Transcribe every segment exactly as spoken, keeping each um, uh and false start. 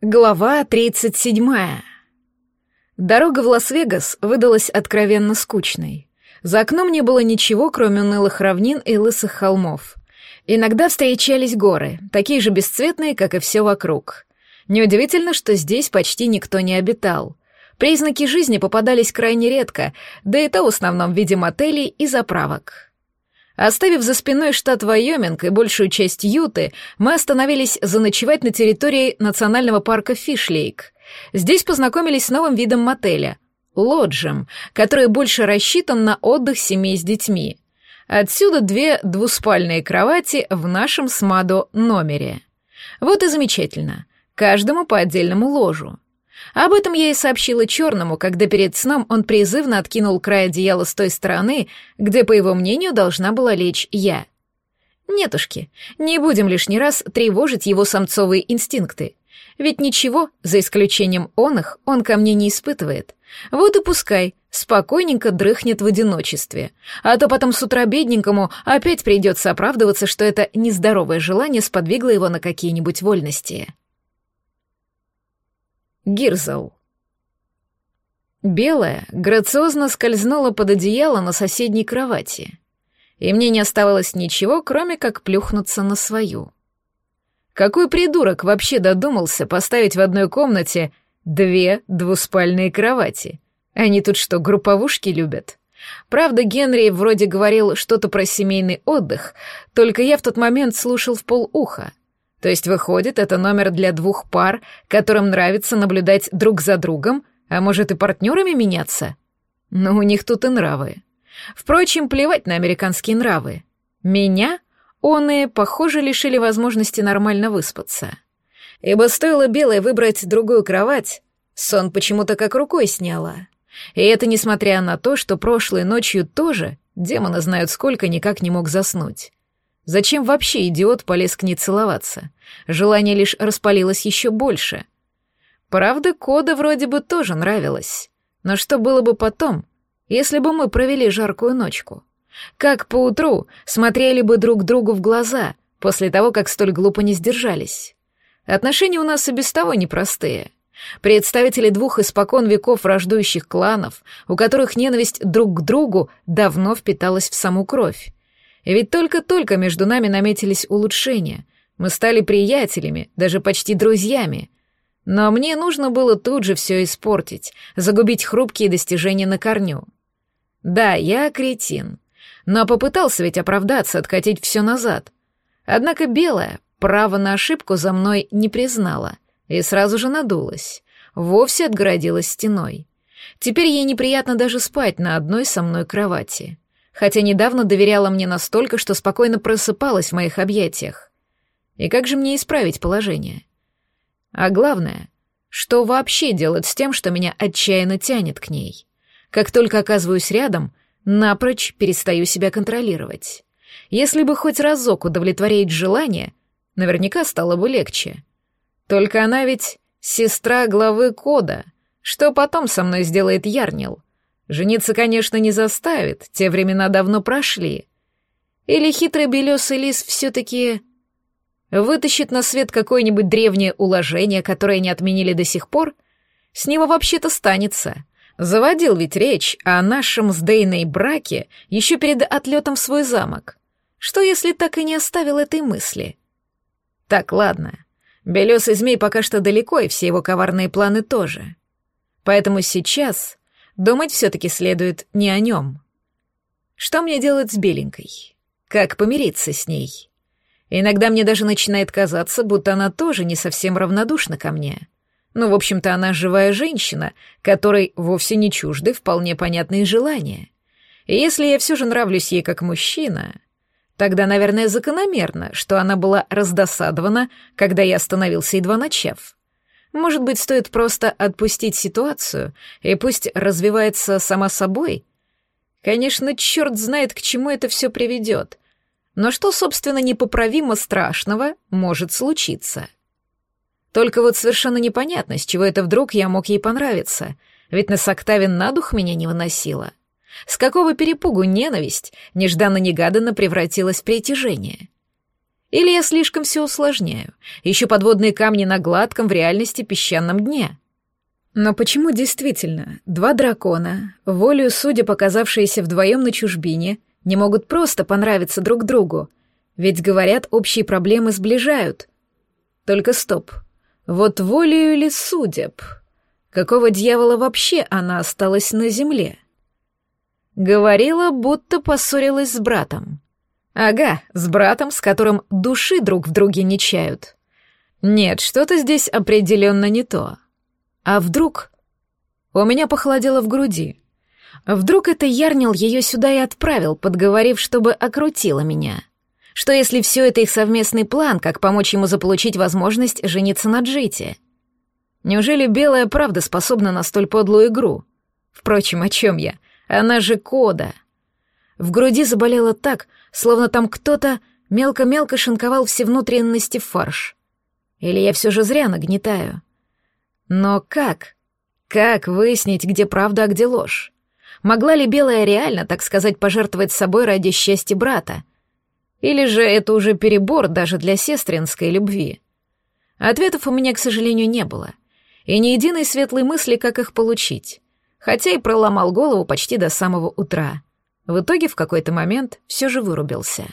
Глава тридцать седьмая. Дорога в Лас-Вегас выдалась откровенно скучной. За окном не было ничего, кроме унылых равнин и лысых холмов. Иногда встречались горы, такие же бесцветные, как и все вокруг. Неудивительно, что здесь почти никто не обитал. Признаки жизни попадались крайне редко, да и то в основном в виде мотелей и заправок. Оставив за спиной штат Вайоминг и большую часть Юты, мы остановились заночевать на территории национального парка Фиш-Лейк. Здесь познакомились с новым видом мотеля — лоджем, который больше рассчитан на отдых семей с детьми. Отсюда две двуспальные кровати в нашем с Мадо номере. Вот и замечательно. Каждому по отдельному ложу. Об этом я и сообщила Черному, когда перед сном он призывно откинул край одеяла с той стороны, где, по его мнению, должна была лечь я. Нетушки, не будем лишний раз тревожить его самцовые инстинкты. Ведь ничего, за исключением оных, он ко мне не испытывает. Вот и пускай спокойненько дрыхнет в одиночестве. А то потом с утра бедненькому опять придется оправдываться, что это нездоровое желание сподвигло его на какие-нибудь вольности. Гирзл. Белая грациозно скользнула под одеяло на соседней кровати, и мне не оставалось ничего, кроме как плюхнуться на свою. Какой придурок вообще додумался поставить в одной комнате две двуспальные кровати? Они тут что, групповушки любят? Правда, Генри вроде говорил что-то про семейный отдых, только я в тот момент слушал в полуха. То есть, выходит, это номер для двух пар, которым нравится наблюдать друг за другом, а может и партнерами меняться? Но у них тут и нравы. Впрочем, плевать на американские нравы. Меня, оные, похоже, лишили возможности нормально выспаться. Ибо стоило Белой выбрать другую кровать, сон почему-то как рукой сняло. И это несмотря на то, что прошлой ночью тоже, демоны знают сколько, никак не мог заснуть. Зачем вообще идиот полез к ней целоваться? Желание лишь распалилось еще больше. Правда, Кода вроде бы тоже нравилось. Но что было бы потом, если бы мы провели жаркую ночку? Как поутру смотрели бы друг другу в глаза после того, как столь глупо не сдержались? Отношения у нас и без того непростые. Представители двух испокон веков враждующих кланов, у которых ненависть друг к другу давно впиталась в саму кровь. И ведь только-только между нами наметились улучшения. Мы стали приятелями, даже почти друзьями. Но мне нужно было тут же все испортить, загубить хрупкие достижения на корню. Да, я кретин, но попытался ведь оправдаться, откатить все назад. Однако Белая право на ошибку за мной не признала и сразу же надулась, вовсе отгородилась стеной. Теперь ей неприятно даже спать на одной со мной кровати. Хотя недавно доверяла мне настолько, что спокойно просыпалась в моих объятиях. И как же мне исправить положение? А главное, что вообще делать с тем, что меня отчаянно тянет к ней? Как только оказываюсь рядом, напрочь перестаю себя контролировать. Если бы хоть разок удовлетворить желание, наверняка стало бы легче. Только она ведь сестра главы Кода. Что потом со мной сделает Ярнил? Жениться, конечно, не заставит, те времена давно прошли. Или хитрый белесый лис все-таки вытащит на свет какое-нибудь древнее уложение, которое не отменили до сих пор? С него вообще-то станется. Заводил ведь речь о нашем с Дейной браке еще перед отлетом в свой замок. Что, если так и не оставил этой мысли? Так, ладно. Белесый змей пока что далеко, и все его коварные планы тоже. Поэтому сейчас думать все-таки следует не о нем. Что мне делать с беленькой? Как помириться с ней? Иногда мне даже начинает казаться, будто она тоже не совсем равнодушна ко мне. Ну, в общем-то, она живая женщина, которой вовсе не чужды вполне понятные желания. И если я все же нравлюсь ей как мужчина, тогда, наверное, закономерно, что она была раздосадована, когда я остановился, едва начав. Может быть, стоит просто отпустить ситуацию, и пусть развивается сама собой? Конечно, черт знает, к чему это все приведет. Но что, собственно, непоправимо страшного может случиться? Только вот совершенно непонятно, с чего это вдруг я мог ей понравиться, ведь на Соктавин на дух меня не выносила. С какого перепугу ненависть нежданно-негаданно превратилась в притяжение? Или я слишком все усложняю? Ищу подводные камни на гладком в реальности песчаном дне. Но почему действительно два дракона, волею судя показавшиеся вдвоем на чужбине, не могут просто понравиться друг другу? Ведь, говорят, общие проблемы сближают. Только стоп. Вот волею ли судеб? Какого дьявола вообще она осталась на земле? Говорила, будто поссорилась с братом. Ага, с братом, с которым души друг в друге не чают. Нет, что-то здесь определенно не то. А вдруг... У меня похолодело в груди. Вдруг это Ярнил ее сюда и отправил, подговорив, чтобы окрутила меня. Что если все это их совместный план, как помочь ему заполучить возможность жениться на Джите? Неужели белая правда способна на столь подлую игру? Впрочем, о чем я? Она же Кода. В груди заболело так, словно там кто-то мелко-мелко шинковал все внутренности в фарш. Или я все же зря нагнетаю? Но как? Как выяснить, где правда, а где ложь? Могла ли белая реально, так сказать, пожертвовать собой ради счастья брата? Или же это уже перебор даже для сестринской любви? Ответов у меня, к сожалению, не было. И ни единой светлой мысли, как их получить. Хотя и проломал голову почти до самого утра. В итоге в какой-то момент все же вырубился.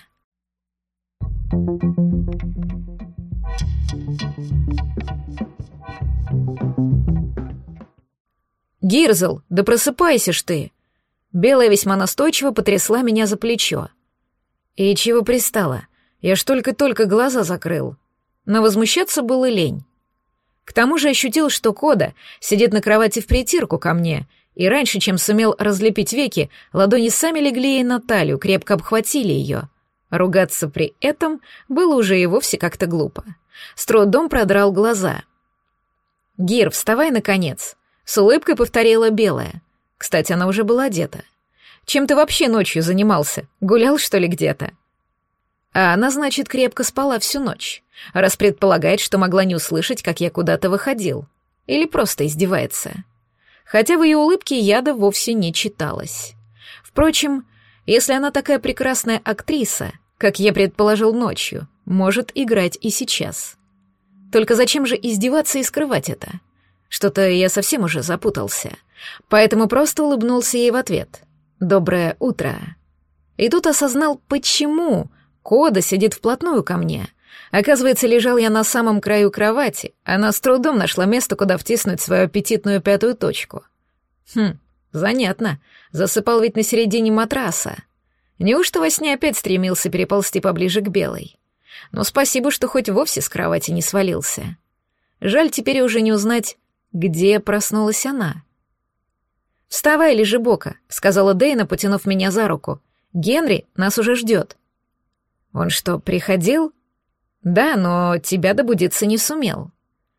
«Гирзл, да просыпайся ж ты!» Белая весьма настойчиво потрясла меня за плечо. И чего пристала? Я ж только-только глаза закрыл. Но возмущаться было лень. К тому же ощутил, что Кода сидит на кровати впритирку ко мне, и раньше, чем сумел разлепить веки, ладони сами легли ей на талию, крепко обхватили ее. Ругаться при этом было уже и вовсе как-то глупо. С трудом продрал глаза. «Гир, вставай, наконец!» С улыбкой повторила белая. Кстати, она уже была одета. «Чем ты вообще ночью занимался? Гулял, что ли, где-то?» А она, значит, крепко спала всю ночь, раз предполагает, что могла не услышать, как я куда-то выходил. Или просто издевается. Хотя в ее улыбке яда вовсе не читалось. Впрочем, если она такая прекрасная актриса, как я предположил ночью, может играть и сейчас. Только зачем же издеваться и скрывать это? Что-то я совсем уже запутался. Поэтому просто улыбнулся ей в ответ. «Доброе утро». И тут осознал, почему Кода сидит вплотную ко мне. Оказывается, лежал я на самом краю кровати, она с трудом нашла место, куда втиснуть свою аппетитную пятую точку. Хм, занятно. Засыпал ведь на середине матраса. Неужто во сне опять стремился переползти поближе к белой? Но спасибо, что хоть вовсе с кровати не свалился. Жаль теперь уже не узнать, где проснулась она. «Вставай, лежебока», — сказала Дейна, потянув меня за руку. «Генри нас уже ждет». «Он что, приходил?» «Да, но тебя добудиться не сумел».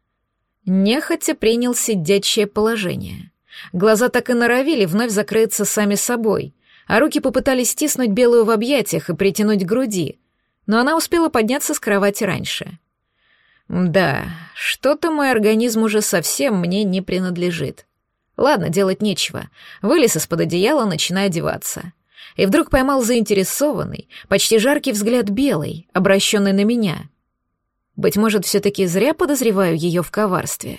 Нехотя принял сидячее положение. Глаза так и норовили вновь закрыться сами собой, а руки попытались стиснуть белую в объятиях и притянуть к груди, но она успела подняться с кровати раньше. Да, что-то мой организм уже совсем мне не принадлежит. Ладно, делать нечего. Вылез из-под одеяла, начиная одеваться. И вдруг поймал заинтересованный, почти жаркий взгляд белой, обращенный на меня. Быть может, все-таки зря подозреваю ее в коварстве.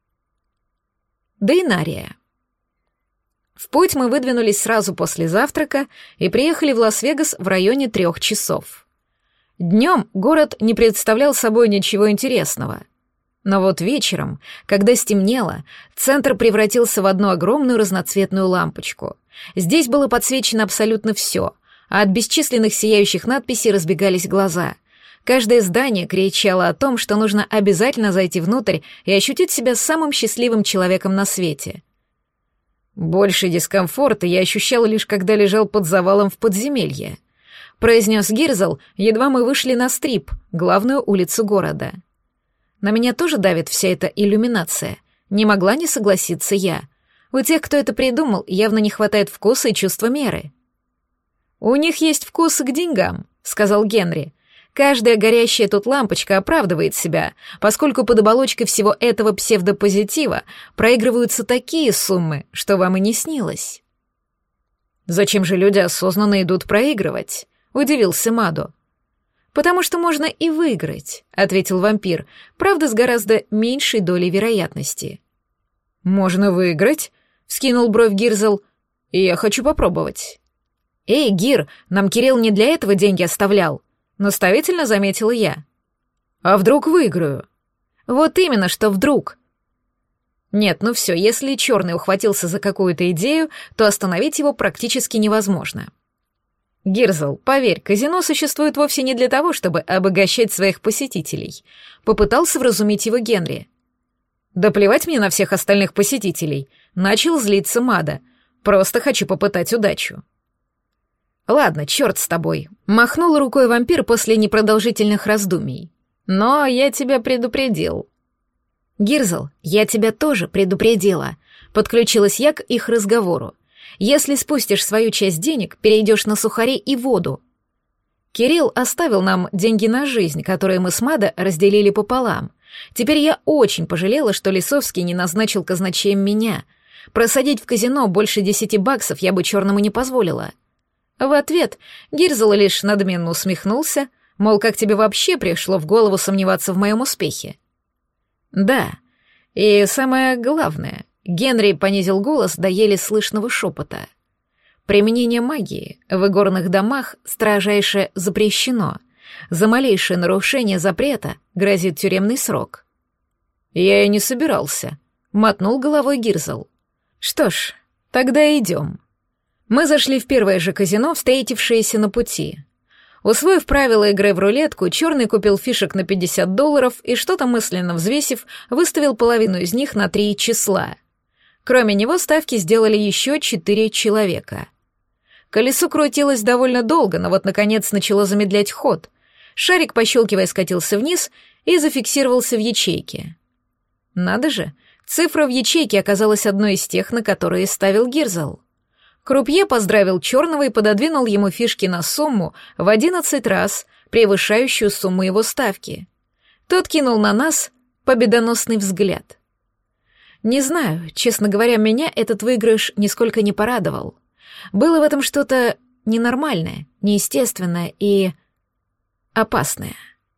Дейнария. В путь мы выдвинулись сразу после завтрака и приехали в Лас-Вегас в районе трех часов. Днем город не представлял собой ничего интересного. Но вот вечером, когда стемнело, центр превратился в одну огромную разноцветную лампочку. Здесь было подсвечено абсолютно все, а от бесчисленных сияющих надписей разбегались глаза. Каждое здание кричало о том, что нужно обязательно зайти внутрь и ощутить себя самым счастливым человеком на свете. Больший дискомфорт я ощущал лишь когда лежал под завалом в подземелье, произнес Гирзл, едва мы вышли на Стрип, главную улицу города. На меня тоже давит вся эта иллюминация. Не могла не согласиться я. У тех, кто это придумал, явно не хватает вкуса и чувства меры. «У них есть вкус к деньгам», — сказал Генри. «Каждая горящая тут лампочка оправдывает себя, поскольку под оболочкой всего этого псевдопозитива проигрываются такие суммы, что вам и не снилось». «Зачем же люди осознанно идут проигрывать?» — удивился Мадо. «Потому что можно и выиграть», — ответил вампир, правда, с гораздо меньшей долей вероятности. «Можно выиграть?» — вскинул бровь Гирзл. «И я хочу попробовать». «Эй, Гир, нам Кирилл не для этого деньги оставлял», — наставительно заметила я. «А вдруг выиграю?» «Вот именно, что вдруг». Нет, ну все, если черный ухватился за какую-то идею, то остановить его практически невозможно. «Гирзл, поверь, казино существует вовсе не для того, чтобы обогащать своих посетителей», — попытался вразумить его Генри. «Да плевать мне на всех остальных посетителей», — начал злиться Мада. «Просто хочу попытать удачу». «Ладно, черт с тобой», — махнул рукой вампир после непродолжительных раздумий. «Но я тебя предупредил». «Гирзл, я тебя тоже предупредила», — подключилась я к их разговору. «Если спустишь свою часть денег, перейдешь на сухари и воду». Кирилл оставил нам деньги на жизнь, которые мы с Мадо разделили пополам. Теперь я очень пожалела, что Лисовский не назначил казначеем меня. Просадить в казино больше десяти баксов я бы черному не позволила. В ответ Гирзл лишь надменно усмехнулся, мол, как тебе вообще пришло в голову сомневаться в моем успехе? Да, и самое главное, Генри понизил голос до еле слышного шепота. Применение магии в игорных домах строжайше запрещено. За малейшее нарушение запрета грозит тюремный срок. Я и не собирался, мотнул головой Гирзл. Что ж, тогда идем. Мы зашли в первое же казино, встретившееся на пути. Усвоив правила игры в рулетку, черный купил фишек на пятьдесят долларов и, что-то мысленно взвесив, выставил половину из них на три числа. Кроме него ставки сделали еще четыре человека. Колесо крутилось довольно долго, но вот, наконец, начало замедлять ход. Шарик, пощелкивая, скатился вниз и зафиксировался в ячейке. Надо же, цифра в ячейке оказалась одной из тех, на которые ставил Гирзл. Крупье поздравил черного и пододвинул ему фишки на сумму в одиннадцать раз, превышающую сумму его ставки. Тот кинул на нас победоносный взгляд. Не знаю, честно говоря, меня этот выигрыш нисколько не порадовал. Было в этом что-то ненормальное, неестественное и опасное.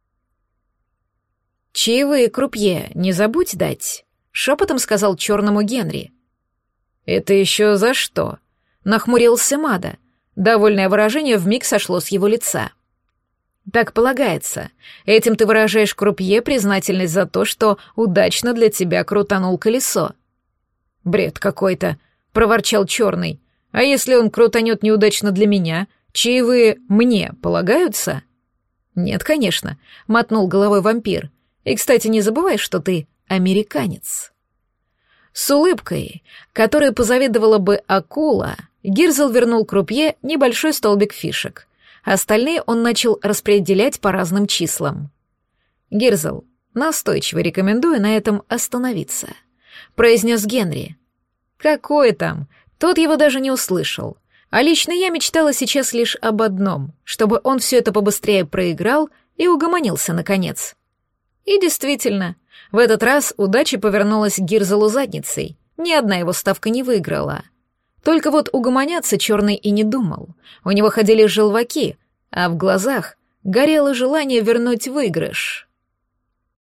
«Чаевые, крупье, не забудь дать», — шепотом сказал черному Генри. «Это еще за что?» — нахмурился Мадо. Довольное выражение вмиг сошло с его лица. «Так полагается. Этим ты выражаешь крупье признательность за то, что удачно для тебя крутанул колесо». «Бред какой-то», — проворчал черный. «А если он крутанет неудачно для меня, чаевые мне полагаются?» «Нет, конечно», — мотнул головой вампир. «И, кстати, не забывай, что ты американец». С улыбкой, которой позавидовала бы акула, Гирзл вернул крупье небольшой столбик фишек. Остальные он начал распределять по разным числам. «Гирзл, настойчиво рекомендую на этом остановиться», — произнес Генри. «Какое там?» Тот его даже не услышал. А лично я мечтала сейчас лишь об одном, чтобы он все это побыстрее проиграл и угомонился наконец. И действительно, в этот раз удача повернулась к Гирзлу задницей. Ни одна его ставка не выиграла. Только вот угомоняться черный и не думал. У него ходили желваки, а в глазах горело желание вернуть выигрыш.